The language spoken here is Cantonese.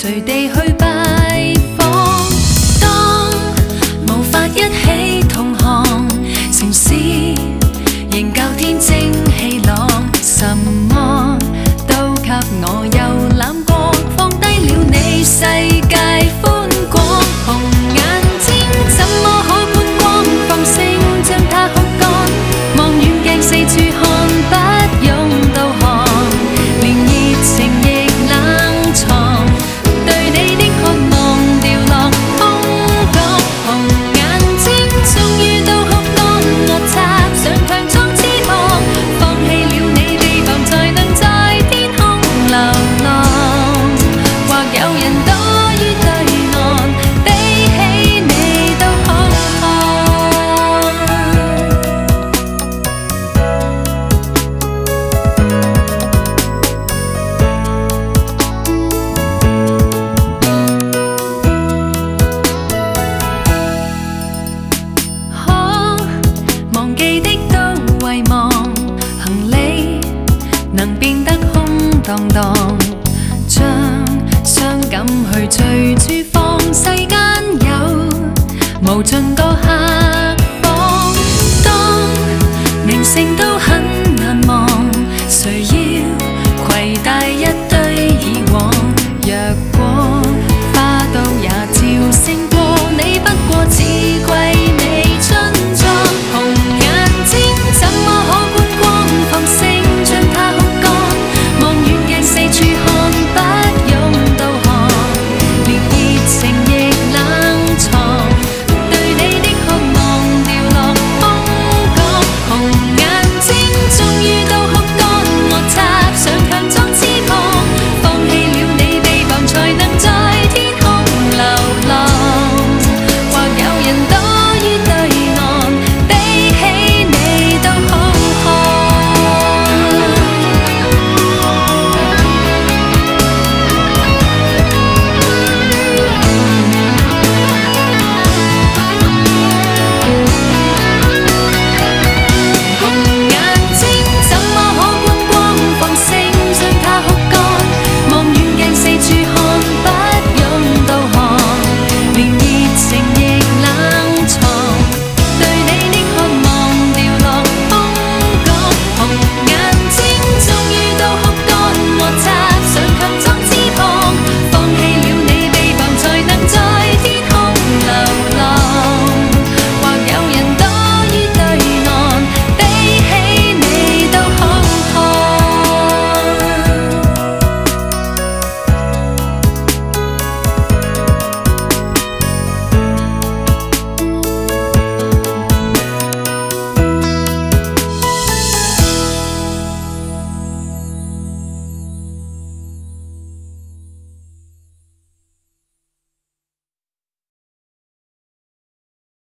隨地去拜訪。當無法一起同行，城市仍舊天清氣朗，什麼都給我遊覽過，放低了你世界寬廣。紅眼睛怎麼可觀光？放聲將它哭乾，望遠鏡四處看，不用導航，連熱情亦冷藏，對你的渴望掉落空港。紅眼睛終於都哭乾，我插上強壯翅膀，放棄了你臂膀，才能在天空流浪。或有人多於對岸，比起你都好看。可忘記的都遺忘，行李能變得空蕩蕩，將傷感去隨處放，世間有無盡個夏